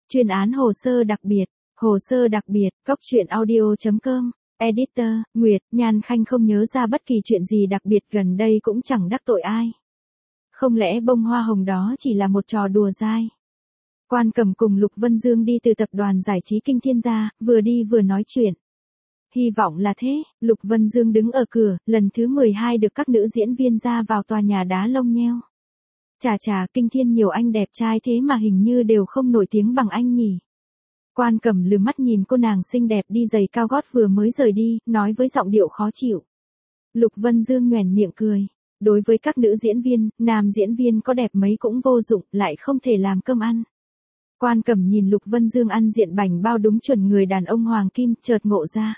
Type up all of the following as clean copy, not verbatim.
Chuyên án hồ sơ đặc biệt. Hồ sơ đặc biệt, Cóc truyện audio.com. Editor, Nguyệt, Nhan Khanh không nhớ ra bất kỳ chuyện gì đặc biệt gần đây cũng chẳng đắc tội ai. Không lẽ bông hoa hồng đó chỉ là một trò đùa dai? Quan Cẩm cùng Lục Vân Dương đi từ tập đoàn giải trí Kinh Thiên ra, vừa đi vừa nói chuyện. Hy vọng là thế, Lục Vân Dương đứng ở cửa, lần thứ 12 được các nữ diễn viên ra vào tòa nhà đá lông nheo. Chà, Kinh Thiên nhiều anh đẹp trai thế mà hình như đều không nổi tiếng bằng anh nhỉ. Quan Cẩm lườm mắt nhìn cô nàng xinh đẹp đi giày cao gót vừa mới rời đi, nói với giọng điệu khó chịu. Lục Vân Dương nhoẻn miệng cười. Đối với các nữ diễn viên, nam diễn viên có đẹp mấy cũng vô dụng, lại không thể làm cơm ăn. Quan Cẩm nhìn Lục Vân Dương ăn diện bánh bao đúng chuẩn người đàn ông hoàng kim, chợt ngộ ra.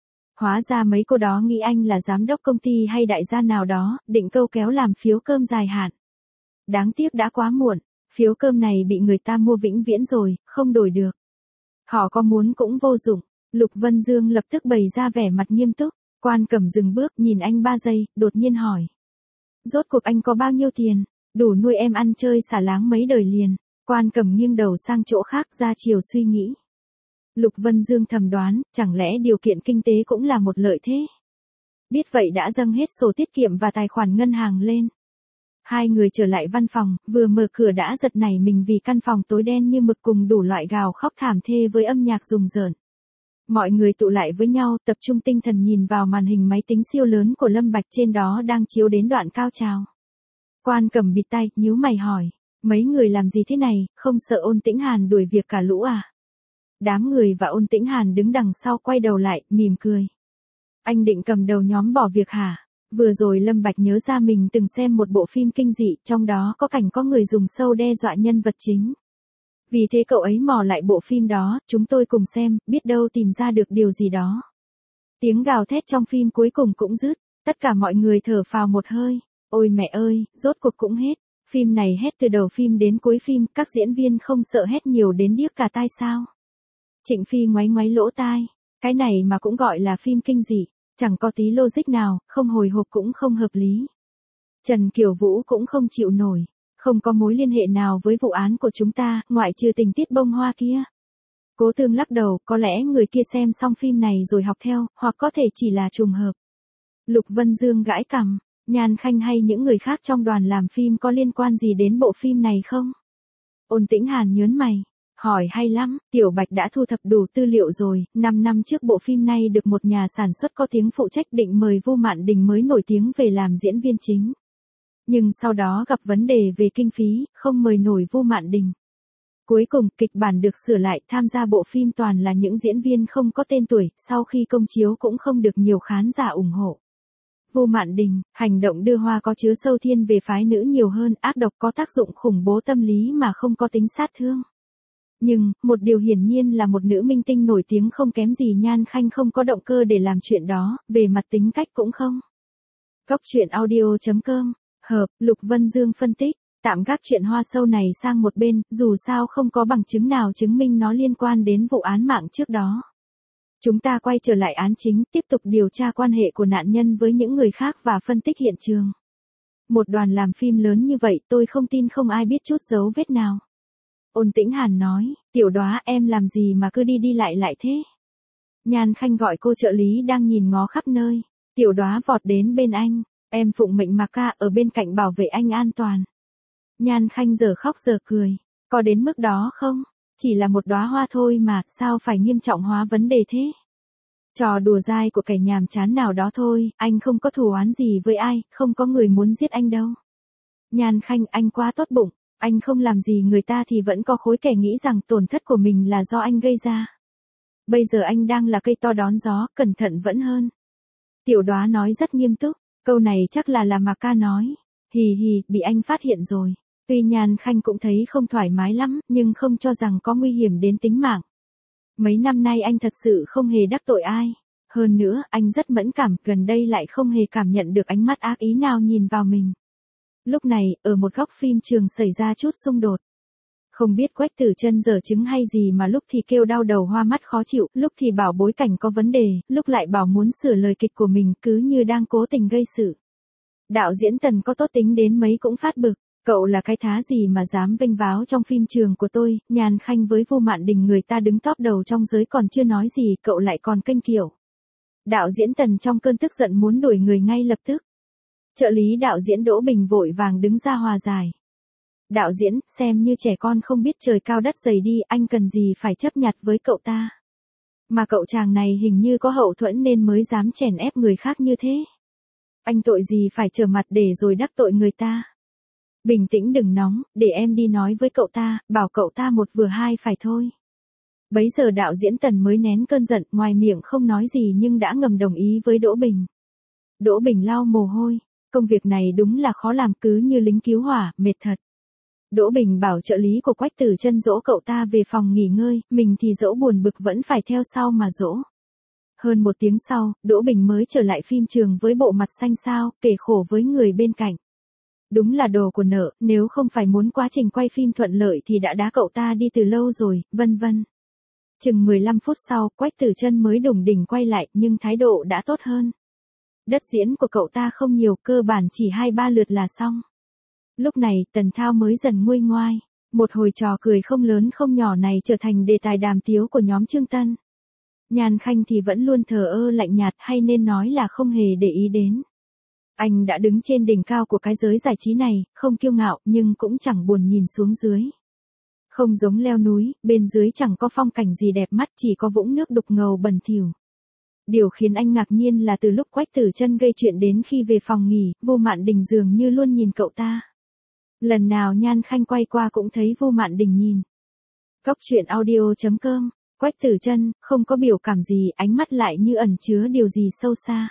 Hóa ra mấy cô đó nghĩ anh là giám đốc công ty hay đại gia nào đó, định câu kéo làm phiếu cơm dài hạn. Đáng tiếc đã quá muộn, phiếu cơm này bị người ta mua vĩnh viễn rồi, không đổi được. Họ có muốn cũng vô dụng. Lục Vân Dương lập tức bày ra vẻ mặt nghiêm túc. Quan Cẩm dừng bước nhìn anh 3 giây, đột nhiên hỏi. Rốt cuộc anh có bao nhiêu tiền, đủ nuôi em ăn chơi xả láng mấy đời liền. Quan Cẩm nghiêng đầu sang chỗ khác ra chiều suy nghĩ. Lục Vân Dương thầm đoán, chẳng lẽ điều kiện kinh tế cũng là một lợi thế. Biết vậy đã dâng hết sổ tiết kiệm và tài khoản ngân hàng lên. Hai người trở lại văn phòng, vừa mở cửa đã giật nảy mình vì căn phòng tối đen như mực cùng đủ loại gào khóc thảm thê với âm nhạc rùng rợn. Mọi người tụ lại với nhau, tập trung tinh thần nhìn vào màn hình máy tính siêu lớn của Lâm Bạch, trên đó đang chiếu đến đoạn cao trào. Quan Cẩm bịt tai, nhíu mày hỏi, mấy người làm gì thế này, không sợ Ôn Tĩnh Hàn đuổi việc cả lũ à? Đám người và Ôn Tĩnh Hàn đứng đằng sau quay đầu lại, mỉm cười. Anh định cầm đầu nhóm bỏ việc hả? Vừa rồi Lâm Bạch nhớ ra mình từng xem một bộ phim kinh dị, trong đó có cảnh có người dùng sâu đe dọa nhân vật chính. Vì thế cậu ấy mò lại bộ phim đó, chúng tôi cùng xem, biết đâu tìm ra được điều gì đó. Tiếng gào thét trong phim cuối cùng cũng dứt, tất cả mọi người thở phào một hơi. Ôi mẹ ơi, rốt cuộc cũng hết. Phim này hét từ đầu phim đến cuối phim, các diễn viên không sợ hét nhiều đến điếc cả tai sao? Trịnh Phi ngoáy ngoáy lỗ tai, cái này mà cũng gọi là phim kinh dị, chẳng có tí logic nào, không hồi hộp cũng không hợp lý. Trần Kiều Vũ cũng không chịu nổi, không có mối liên hệ nào với vụ án của chúng ta, ngoại trừ tình tiết bông hoa kia. Cố Tương lắc đầu, có lẽ người kia xem xong phim này rồi học theo, hoặc có thể chỉ là trùng hợp. Lục Vân Dương gãi cằm, Nhan Khanh hay những người khác trong đoàn làm phim có liên quan gì đến bộ phim này không? Ôn Tĩnh Hàn nhớn mày, hỏi hay lắm, Tiểu Bạch đã thu thập đủ tư liệu rồi, 5 năm trước bộ phim này được một nhà sản xuất có tiếng phụ trách định mời Vu Mạn Đình mới nổi tiếng về làm diễn viên chính. Nhưng sau đó gặp vấn đề về kinh phí, không mời nổi Vu Mạn Đình. Cuối cùng, kịch bản được sửa lại, tham gia bộ phim toàn là những diễn viên không có tên tuổi, sau khi công chiếu cũng không được nhiều khán giả ủng hộ. Vu Mạn Đình, hành động đưa hoa có chứa sâu thiên về phái nữ nhiều hơn, ác độc có tác dụng khủng bố tâm lý mà không có tính sát thương. Nhưng, một điều hiển nhiên là một nữ minh tinh nổi tiếng không kém gì Nhan Khanh không có động cơ để làm chuyện đó, về mặt tính cách cũng không. Cóc truyện audio.com. Hợp, Lục Vân Dương phân tích, tạm gác chuyện hoa sâu này sang một bên, dù sao không có bằng chứng nào chứng minh nó liên quan đến vụ án mạng trước đó. Chúng ta quay trở lại án chính, tiếp tục điều tra quan hệ của nạn nhân với những người khác và phân tích hiện trường. Một đoàn làm phim lớn như vậy tôi không tin không ai biết chút dấu vết nào. Ôn Tĩnh Hàn nói, Tiểu Đoá em làm gì mà cứ đi đi lại thế? Nhan Khanh gọi cô trợ lý đang nhìn ngó khắp nơi. Tiểu Đoá vọt đến bên anh, em phụng mệnh mà ca ở bên cạnh bảo vệ anh an toàn. Nhan Khanh giờ khóc giờ cười, có đến mức đó không? Chỉ là một đóa hoa thôi mà, sao phải nghiêm trọng hóa vấn đề thế? Trò đùa dai của kẻ nhàm chán nào đó thôi, anh không có thù oán gì với ai, không có người muốn giết anh đâu. Nhan Khanh, anh quá tốt bụng, anh không làm gì người ta thì vẫn có khối kẻ nghĩ rằng tổn thất của mình là do anh gây ra. Bây giờ anh đang là cây to đón gió, cẩn thận vẫn hơn. Tiểu Đoá nói rất nghiêm túc, câu này chắc là mà ca nói. Hì, bị anh phát hiện rồi. Tuy Nhan Khanh cũng thấy không thoải mái lắm, nhưng không cho rằng có nguy hiểm đến tính mạng. Mấy năm nay anh thật sự không hề đắc tội ai. Hơn nữa, anh rất mẫn cảm, gần đây lại không hề cảm nhận được ánh mắt ác ý nào nhìn vào mình. Lúc này, ở một góc phim trường xảy ra chút xung đột. Không biết Quách Tử Chân dở chứng hay gì mà lúc thì kêu đau đầu hoa mắt khó chịu, lúc thì bảo bối cảnh có vấn đề, lúc lại bảo muốn sửa lời kịch của mình, cứ như đang cố tình gây sự. Đạo diễn Tần có tốt tính đến mấy cũng phát bực. Cậu là cái thá gì mà dám vênh váo trong phim trường của tôi, Nhan Khanh với Vu Mạn Đình người ta đứng top đầu trong giới còn chưa nói gì, cậu lại còn kênh kiểu. Đạo diễn Tần trong cơn tức giận muốn đuổi người ngay lập tức. Trợ lý đạo diễn Đỗ Bình vội vàng đứng ra hòa giải. Đạo diễn, xem như trẻ con không biết trời cao đất dày đi, anh cần gì phải chấp nhặt với cậu ta. Mà cậu chàng này hình như có hậu thuẫn nên mới dám chèn ép người khác như thế. Anh tội gì phải trở mặt để rồi đắc tội người ta. Bình tĩnh đừng nóng, để em đi nói với cậu ta, bảo cậu ta một vừa hai phải thôi. Bấy giờ đạo diễn Tần mới nén cơn giận, ngoài miệng không nói gì nhưng đã ngầm đồng ý với Đỗ Bình. Đỗ Bình lau mồ hôi, công việc này đúng là khó làm, cứ như lính cứu hỏa, mệt thật. Đỗ Bình bảo trợ lý của Quách Tử Chân dỗ cậu ta về phòng nghỉ ngơi, mình thì dẫu buồn bực vẫn phải theo sau mà dỗ. Hơn một tiếng sau, Đỗ Bình mới trở lại phim trường với bộ mặt xanh xao, kể khổ với người bên cạnh. Đúng là đồ của nợ, nếu không phải muốn quá trình quay phim thuận lợi thì đã đá cậu ta đi từ lâu rồi, vân vân. Chừng 15 phút sau, Quách Tử Chân mới đủng đỉnh quay lại, nhưng thái độ đã tốt hơn. Đất diễn của cậu ta không nhiều, cơ bản chỉ 2-3 lượt là xong. Lúc này, Tần Thao mới dần nguôi ngoai. Một hồi trò cười không lớn không nhỏ này trở thành đề tài đàm tiếu của nhóm Trương Tân. Nhan Khanh thì vẫn luôn thờ ơ lạnh nhạt, hay nên nói là không hề để ý đến. Anh đã đứng trên đỉnh cao của cái giới giải trí này, không kiêu ngạo nhưng cũng chẳng buồn nhìn xuống dưới. Không giống leo núi, bên dưới chẳng có phong cảnh gì đẹp mắt, chỉ có vũng nước đục ngầu bẩn thỉu. Điều khiến anh ngạc nhiên là từ lúc Quách Tử Chân gây chuyện đến khi về phòng nghỉ, Vu Mạn Đình dường như luôn nhìn cậu ta. Lần nào Nhan Khanh quay qua cũng thấy Vu Mạn Đình nhìn. Góc truyện audio.com, Quách Tử Chân không có biểu cảm gì, ánh mắt lại như ẩn chứa điều gì sâu xa.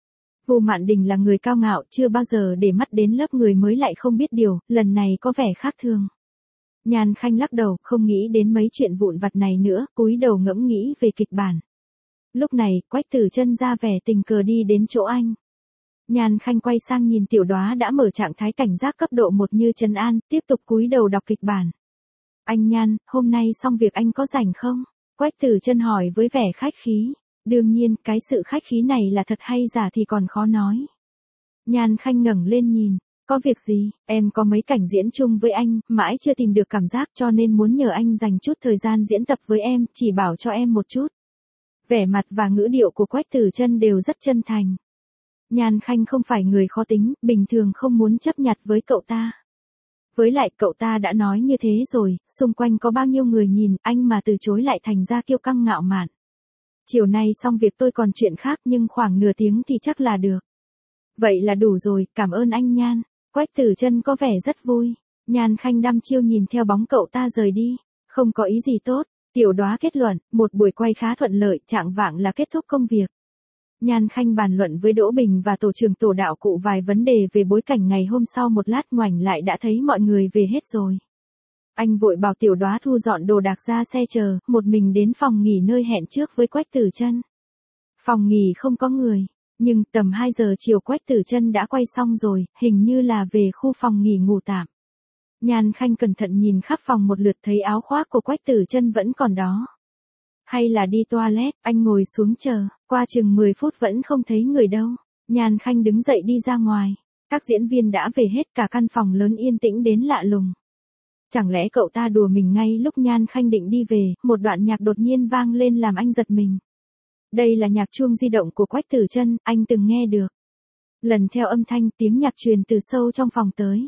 Vu Mạn Đình là người cao ngạo, chưa bao giờ để mắt đến lớp người mới lại không biết điều, lần này có vẻ khác thường. Nhan Khanh lắc đầu, không nghĩ đến mấy chuyện vụn vặt này nữa, cúi đầu ngẫm nghĩ về kịch bản. Lúc này, Quách Tử Chân ra vẻ tình cờ đi đến chỗ anh. Nhan Khanh quay sang nhìn Tiểu Đoá đã mở trạng thái cảnh giác cấp độ 1 như trấn an, tiếp tục cúi đầu đọc kịch bản. Anh Nhan, hôm nay xong việc anh có rảnh không? Quách Tử Chân hỏi với vẻ khách khí. Đương nhiên, cái sự khách khí này là thật hay giả thì còn khó nói. Nhan Khanh ngẩng lên nhìn. Có việc gì, em có mấy cảnh diễn chung với anh, mãi chưa tìm được cảm giác cho nên muốn nhờ anh dành chút thời gian diễn tập với em, chỉ bảo cho em một chút. Vẻ mặt và ngữ điệu của Quách Tử Chân đều rất chân thành. Nhan Khanh không phải người khó tính, bình thường không muốn chấp nhặt với cậu ta. Với lại cậu ta đã nói như thế rồi, xung quanh có bao nhiêu người nhìn, anh mà từ chối lại thành ra kiêu căng ngạo mạn. Chiều nay xong việc tôi còn chuyện khác nhưng khoảng nửa tiếng thì chắc là được. Vậy là đủ rồi, cảm ơn anh Nhan. Quách Tử Chân có vẻ rất vui. Nhan Khanh đăm chiêu nhìn theo bóng cậu ta rời đi. Không có ý gì tốt. Tiểu Đoá kết luận, một buổi quay khá thuận lợi, trạng vạng là kết thúc công việc. Nhan Khanh bàn luận với Đỗ Bình và tổ trưởng tổ đạo cụ vài vấn đề về bối cảnh ngày hôm sau, một lát ngoảnh lại đã thấy mọi người về hết rồi. Anh vội bảo Tiểu Đoá thu dọn đồ đạc ra xe chờ, một mình đến phòng nghỉ nơi hẹn trước với Quách Tử Chân. Phòng nghỉ không có người, nhưng tầm 2 giờ chiều Quách Tử Chân đã quay xong rồi, hình như là về khu phòng nghỉ ngủ tạm. Nhan Khanh cẩn thận nhìn khắp phòng một lượt, thấy áo khoác của Quách Tử Chân vẫn còn đó. Hay là đi toilet, anh ngồi xuống chờ, qua chừng 10 phút vẫn không thấy người đâu. Nhan Khanh đứng dậy đi ra ngoài. Các diễn viên đã về hết, cả căn phòng lớn yên tĩnh đến lạ lùng. Chẳng lẽ cậu ta đùa mình ngay lúc Nhan Khanh định đi về, một đoạn nhạc đột nhiên vang lên làm anh giật mình. Đây là nhạc chuông di động của Quách Tử Chân, anh từng nghe được. Lần theo âm thanh, tiếng nhạc truyền từ sâu trong phòng tới.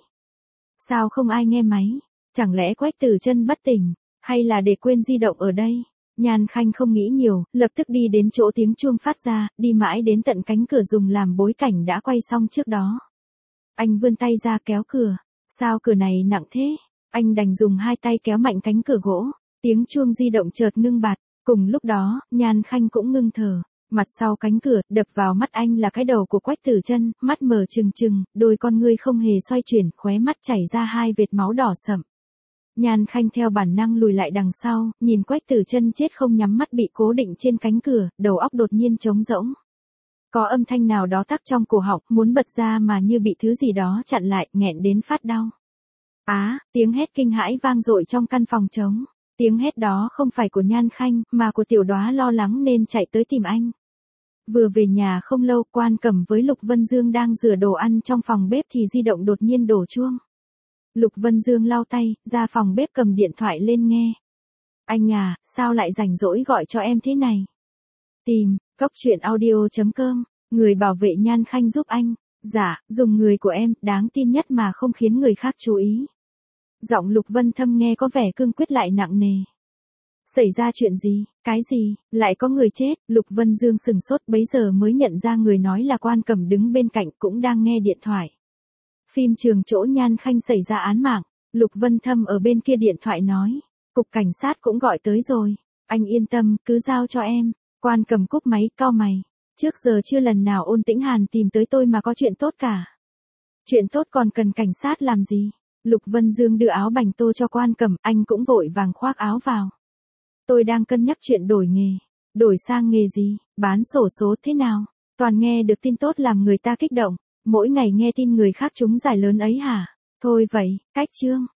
Sao không ai nghe máy? Chẳng lẽ Quách Tử Chân bất tỉnh, hay là để quên di động ở đây? Nhan Khanh không nghĩ nhiều, lập tức đi đến chỗ tiếng chuông phát ra, đi mãi đến tận cánh cửa dùng làm bối cảnh đã quay xong trước đó. Anh vươn tay ra kéo cửa. Sao cửa này nặng thế? Anh đành dùng 2 tay kéo mạnh cánh cửa gỗ. Tiếng chuông di động chợt ngưng bặt. Cùng lúc đó, Nhan Khanh cũng ngưng thở. Mặt sau cánh cửa, đập vào mắt anh là cái đầu của Quách Tử Chân, mắt mở trừng trừng, đôi con ngươi không hề xoay chuyển, khóe mắt chảy ra 2 vệt máu đỏ sậm. Nhan Khanh theo bản năng lùi lại đằng sau, nhìn Quách Tử Chân chết không nhắm mắt bị cố định trên cánh cửa, đầu óc đột nhiên trống rỗng. Có âm thanh nào đó tắc trong cổ họng, muốn bật ra mà như bị thứ gì đó chặn lại, nghẹn đến phát đau. Tiếng hét kinh hãi vang dội trong căn phòng trống. Tiếng hét đó không phải của Nhan Khanh, mà của Tiểu Đoá lo lắng nên chạy tới tìm anh. Vừa về nhà không lâu, Quan Cẩm với Lục Vân Dương đang rửa đồ ăn trong phòng bếp thì di động đột nhiên đổ chuông. Lục Vân Dương lau tay, ra phòng bếp cầm điện thoại lên nghe. Anh à, sao lại rảnh rỗi gọi cho em thế này? Tìm, cốc truyện audio.com, người bảo vệ Nhan Khanh giúp anh. Dạ, dùng người của em, đáng tin nhất mà không khiến người khác chú ý. Giọng Lục Vân Thâm nghe có vẻ cương quyết lại nặng nề. Xảy ra chuyện gì, cái gì, lại có người chết, Lục Vân Dương sừng sốt bấy giờ mới nhận ra người nói là Quan Cẩm đứng bên cạnh cũng đang nghe điện thoại. Phim trường chỗ Nhan Khanh xảy ra án mạng, Lục Vân Thâm ở bên kia điện thoại nói, cục cảnh sát cũng gọi tới rồi, anh yên tâm, cứ giao cho em. Quan Cẩm cúp máy, cau mày, trước giờ chưa lần nào Ôn Tĩnh Hàn tìm tới tôi mà có chuyện tốt cả. Chuyện tốt còn cần cảnh sát làm gì? Lục Vân Dương đưa áo bành tô cho Quan Cẩm, anh cũng vội vàng khoác áo vào. Tôi đang cân nhắc chuyện đổi nghề. Đổi sang nghề gì, bán xổ số thế nào? Toàn nghe được tin tốt làm người ta kích động, mỗi ngày nghe tin người khác trúng giải lớn ấy hả? Thôi vậy, cách chương.